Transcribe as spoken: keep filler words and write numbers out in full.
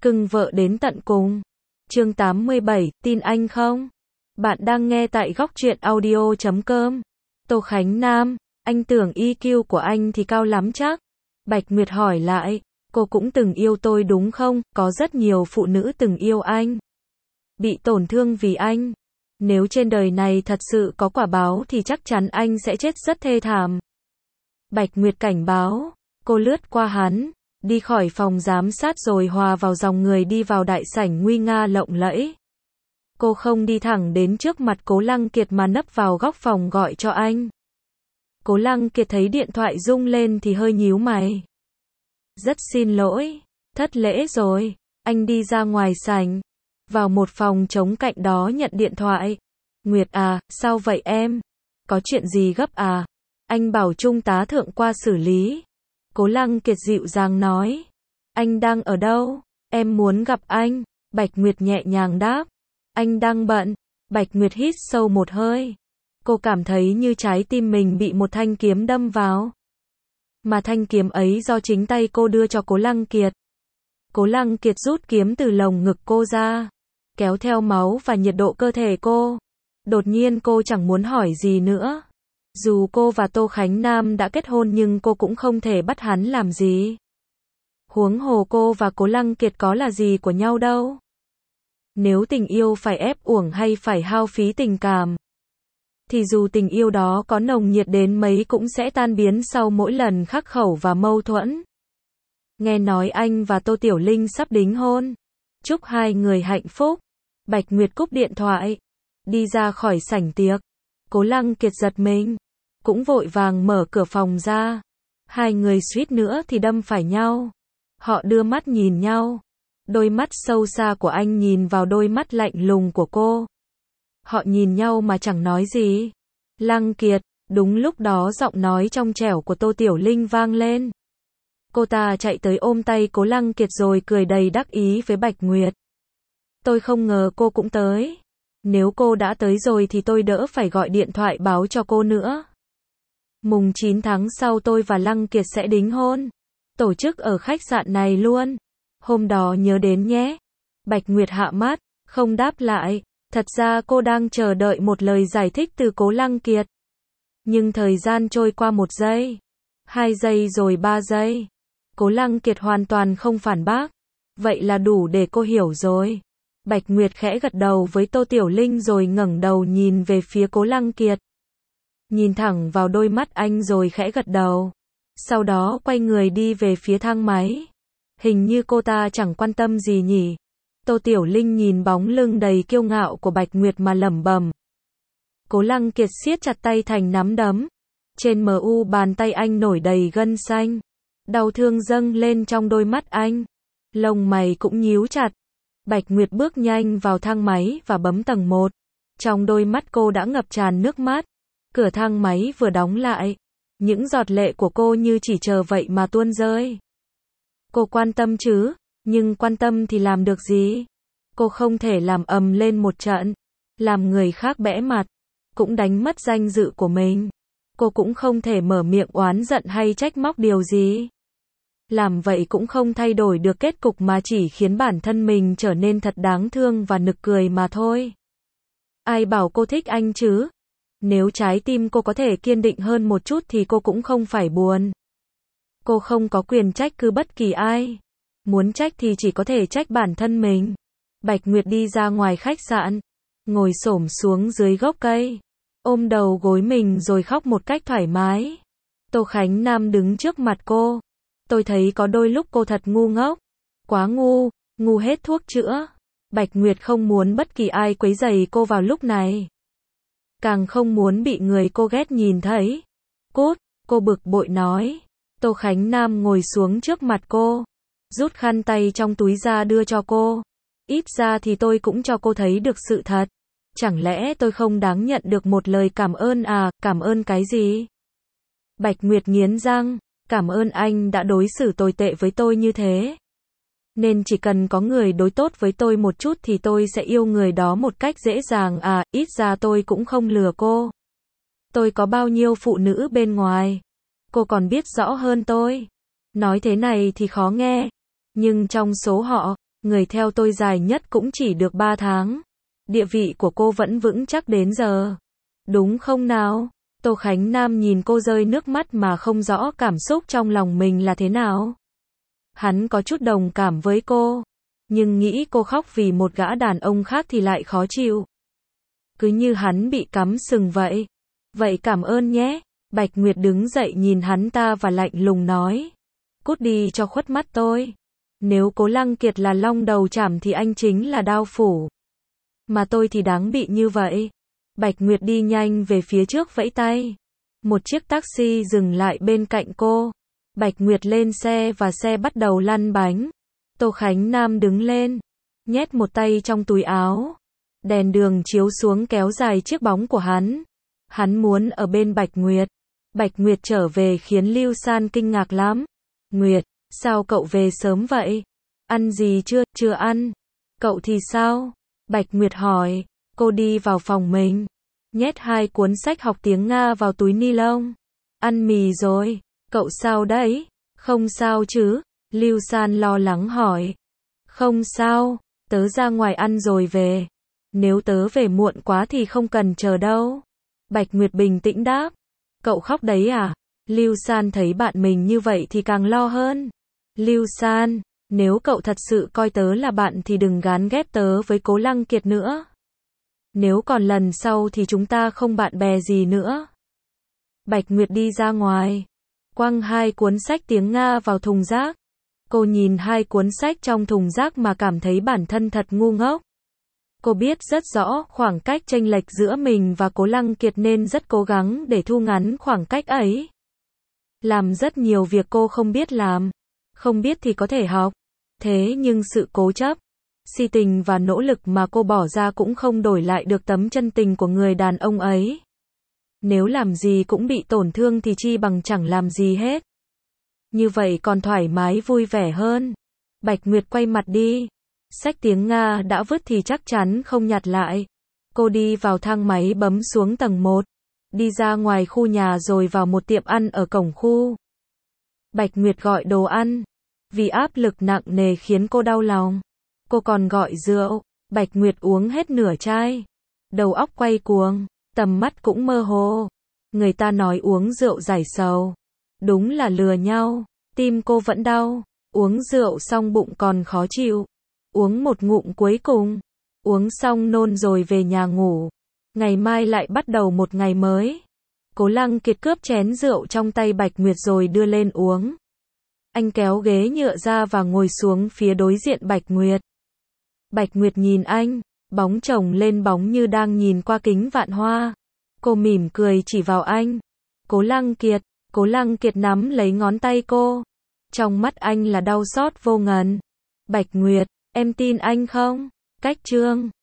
Cưng vợ đến tận cùng. Chương tám mươi bảy, tin anh không? Bạn đang nghe tại góc truyện audio chấm com. Tô Khánh Nam, anh tưởng i kiu của anh thì cao lắm chắc. Bạch Nguyệt hỏi lại, cô cũng từng yêu tôi đúng không? Có rất nhiều phụ nữ từng yêu anh. Bị tổn thương vì anh. Nếu trên đời này thật sự có quả báo thì chắc chắn anh sẽ chết rất thê thảm. Bạch Nguyệt cảnh báo. Cô lướt qua hắn, đi khỏi phòng giám sát rồi hòa vào dòng người đi vào đại sảnh nguy nga lộng lẫy. Cô không đi thẳng đến trước mặt Cố Lăng Kiệt mà nấp vào góc phòng gọi cho anh. Cố Lăng Kiệt thấy điện thoại rung lên thì hơi nhíu mày. Rất xin lỗi, thất lễ rồi. Anh đi ra ngoài sảnh, vào một phòng trống cạnh đó nhận điện thoại. Nguyệt à, sao vậy em? Có chuyện gì gấp à? Anh bảo trung tá thượng qua xử lý. Cố Lăng Kiệt dịu dàng nói. Anh đang ở đâu? Em muốn gặp anh. Bạch Nguyệt nhẹ nhàng đáp. Anh đang bận. Bạch Nguyệt hít sâu một hơi. Cô cảm thấy như trái tim mình bị một thanh kiếm đâm vào. Mà thanh kiếm ấy do chính tay cô đưa cho Cố Lăng Kiệt. Cố Lăng Kiệt rút kiếm từ lồng ngực cô ra, kéo theo máu và nhiệt độ cơ thể cô. Đột nhiên cô chẳng muốn hỏi gì nữa. Dù cô và Tô Khánh Nam đã kết hôn nhưng cô cũng không thể bắt hắn làm gì. Huống hồ cô và Cố Lăng Kiệt có là gì của nhau đâu. Nếu tình yêu phải ép uổng hay phải hao phí tình cảm, thì dù tình yêu đó có nồng nhiệt đến mấy cũng sẽ tan biến sau mỗi lần khắc khẩu và mâu thuẫn. Nghe nói anh và Tô Tiểu Linh sắp đính hôn. Chúc hai người hạnh phúc. Bạch Nguyệt cúp điện thoại, đi ra khỏi sảnh tiệc. Cố Lăng Kiệt giật mình, cũng vội vàng mở cửa phòng ra. Hai người suýt nữa thì đâm phải nhau. Họ đưa mắt nhìn nhau. Đôi mắt sâu xa của anh nhìn vào đôi mắt lạnh lùng của cô. Họ nhìn nhau mà chẳng nói gì. Lăng Kiệt, đúng lúc đó giọng nói trong trẻo của Tô Tiểu Linh vang lên. Cô ta chạy tới ôm tay Cố Lăng Kiệt rồi cười đầy đắc ý với Bạch Nguyệt. Tôi không ngờ cô cũng tới. Nếu cô đã tới rồi thì tôi đỡ phải gọi điện thoại báo cho cô nữa. Mùng chín tháng sau tôi và Lăng Kiệt sẽ đính hôn. Tổ chức ở khách sạn này luôn. Hôm đó nhớ đến nhé. Bạch Nguyệt hạ mắt, không đáp lại. Thật ra cô đang chờ đợi một lời giải thích từ Cố Lăng Kiệt. Nhưng thời gian trôi qua một giây, hai giây rồi ba giây. Cố Lăng Kiệt hoàn toàn không phản bác. Vậy là đủ để cô hiểu rồi. Bạch Nguyệt khẽ gật đầu với Tô Tiểu Linh rồi ngẩng đầu nhìn về phía Cố Lăng Kiệt. Nhìn thẳng vào đôi mắt anh rồi khẽ gật đầu. Sau đó quay người đi về phía thang máy. Hình như cô ta chẳng quan tâm gì nhỉ. Tô Tiểu Linh nhìn bóng lưng đầy kiêu ngạo của Bạch Nguyệt mà lẩm bẩm. Cố Lăng Kiệt siết chặt tay thành nắm đấm. Trên mờ u bàn tay anh nổi đầy gân xanh. Đau thương dâng lên trong đôi mắt anh. Lông mày cũng nhíu chặt. Bạch Nguyệt bước nhanh vào thang máy và bấm tầng một. Trong đôi mắt cô đã ngập tràn nước mắt. Cửa thang máy vừa đóng lại. Những giọt lệ của cô như chỉ chờ vậy mà tuôn rơi. Cô quan tâm chứ, nhưng quan tâm thì làm được gì? Cô không thể làm ầm lên một trận, làm người khác bẽ mặt, cũng đánh mất danh dự của mình. Cô cũng không thể mở miệng oán giận hay trách móc điều gì. Làm vậy cũng không thay đổi được kết cục mà chỉ khiến bản thân mình trở nên thật đáng thương và nực cười mà thôi. Ai bảo cô thích anh chứ? Nếu trái tim cô có thể kiên định hơn một chút thì cô cũng không phải buồn. Cô không có quyền trách cứ bất kỳ ai. Muốn trách thì chỉ có thể trách bản thân mình. Bạch Nguyệt đi ra ngoài khách sạn, ngồi xổm xuống dưới gốc cây, ôm đầu gối mình rồi khóc một cách thoải mái. Tô Khánh Nam đứng trước mặt cô. Tôi thấy có đôi lúc cô thật ngu ngốc. Quá ngu, ngu hết thuốc chữa. Bạch Nguyệt không muốn bất kỳ ai quấy rầy cô vào lúc này. Càng không muốn bị người cô ghét nhìn thấy. Cút, cô bực bội nói. Tô Khánh Nam ngồi xuống trước mặt cô, rút khăn tay trong túi ra đưa cho cô. Ít ra thì tôi cũng cho cô thấy được sự thật. Chẳng lẽ tôi không đáng nhận được một lời cảm ơn à? Cảm ơn cái gì? Bạch Nguyệt nghiến răng. Cảm ơn anh đã đối xử tồi tệ với tôi như thế. Nên chỉ cần có người đối tốt với tôi một chút thì tôi sẽ yêu người đó một cách dễ dàng à? Ít ra tôi cũng không lừa cô. Tôi có bao nhiêu phụ nữ bên ngoài, cô còn biết rõ hơn tôi. Nói thế này thì khó nghe, nhưng trong số họ, Người theo tôi dài nhất cũng chỉ được ba tháng. Địa vị của cô vẫn vững chắc đến giờ. Đúng không nào? Tô Khánh Nam nhìn cô rơi nước mắt mà không rõ cảm xúc trong lòng mình là thế nào. Hắn có chút đồng cảm với cô, nhưng nghĩ cô khóc vì một gã đàn ông khác thì lại khó chịu. Cứ như hắn bị cắm sừng vậy. Vậy cảm ơn nhé. Bạch Nguyệt đứng dậy nhìn hắn ta và lạnh lùng nói. Cút đi cho khuất mắt tôi. Nếu Cố Lăng Kiệt là long đầu chảm thì anh chính là đao phủ. Mà tôi thì đáng bị như vậy. Bạch Nguyệt đi nhanh về phía trước vẫy tay. Một chiếc taxi dừng lại bên cạnh cô. Bạch Nguyệt lên xe và xe bắt đầu lăn bánh. Tô Khánh Nam đứng lên, nhét một tay trong túi áo. Đèn đường chiếu xuống kéo dài chiếc bóng của hắn. Hắn muốn ở bên Bạch Nguyệt. Bạch Nguyệt trở về khiến Lưu San kinh ngạc lắm. Nguyệt, sao cậu về sớm vậy? Ăn gì chưa? Chưa ăn. Cậu thì sao? Bạch Nguyệt hỏi. Cô đi vào phòng mình, nhét hai cuốn sách học tiếng Nga vào túi ni lông. Ăn mì rồi. Cậu sao đấy? Không sao chứ? Lưu San lo lắng hỏi. Không sao, tớ ra ngoài ăn rồi về. Nếu tớ về muộn quá thì không cần chờ đâu. Bạch Nguyệt bình tĩnh đáp. Cậu khóc đấy à? Lưu San thấy bạn mình như vậy thì càng lo hơn. Lưu San, nếu cậu thật sự coi tớ là bạn thì đừng gán ghép tớ với Cố Lăng Kiệt nữa. Nếu còn lần sau thì chúng ta không bạn bè gì nữa. Bạch Nguyệt đi ra ngoài, quăng hai cuốn sách tiếng Nga vào thùng rác. Cô nhìn hai cuốn sách trong thùng rác mà cảm thấy bản thân thật ngu ngốc. Cô biết rất rõ khoảng cách chênh lệch giữa mình và Cố Lăng Kiệt nên rất cố gắng để thu ngắn khoảng cách ấy. Làm rất nhiều việc cô không biết làm. Không biết thì có thể học. Thế nhưng sự cố chấp, si tình và nỗ lực mà cô bỏ ra cũng không đổi lại được tấm chân tình của người đàn ông ấy. Nếu làm gì cũng bị tổn thương thì chi bằng chẳng làm gì hết. Như vậy còn thoải mái vui vẻ hơn. Bạch Nguyệt quay mặt đi. Sách tiếng Nga đã vứt thì chắc chắn không nhặt lại. Cô đi vào thang máy bấm xuống tầng một. Đi ra ngoài khu nhà rồi vào một tiệm ăn ở cổng khu. Bạch Nguyệt gọi đồ ăn. Vì áp lực nặng nề khiến cô đau lòng. Cô còn gọi rượu. Bạch Nguyệt uống hết nửa chai. Đầu óc quay cuồng. Tầm mắt cũng mơ hồ. Người ta nói uống rượu giải sầu. Đúng là lừa nhau. Tim cô vẫn đau. Uống rượu xong bụng còn khó chịu. Uống một ngụm cuối cùng. Uống xong nôn rồi về nhà ngủ. Ngày mai lại bắt đầu một ngày mới. Cố Lăng Kiệt cướp chén rượu trong tay Bạch Nguyệt rồi đưa lên uống. Anh kéo ghế nhựa ra và ngồi xuống phía đối diện Bạch Nguyệt. Bạch Nguyệt nhìn anh, bóng chồng lên bóng như đang nhìn qua kính vạn hoa. Cô mỉm cười chỉ vào anh. Cố Lăng Kiệt. Cố Lăng Kiệt nắm lấy ngón tay cô. Trong mắt anh là đau xót vô ngần. Bạch Nguyệt, em tin anh không? Cách chương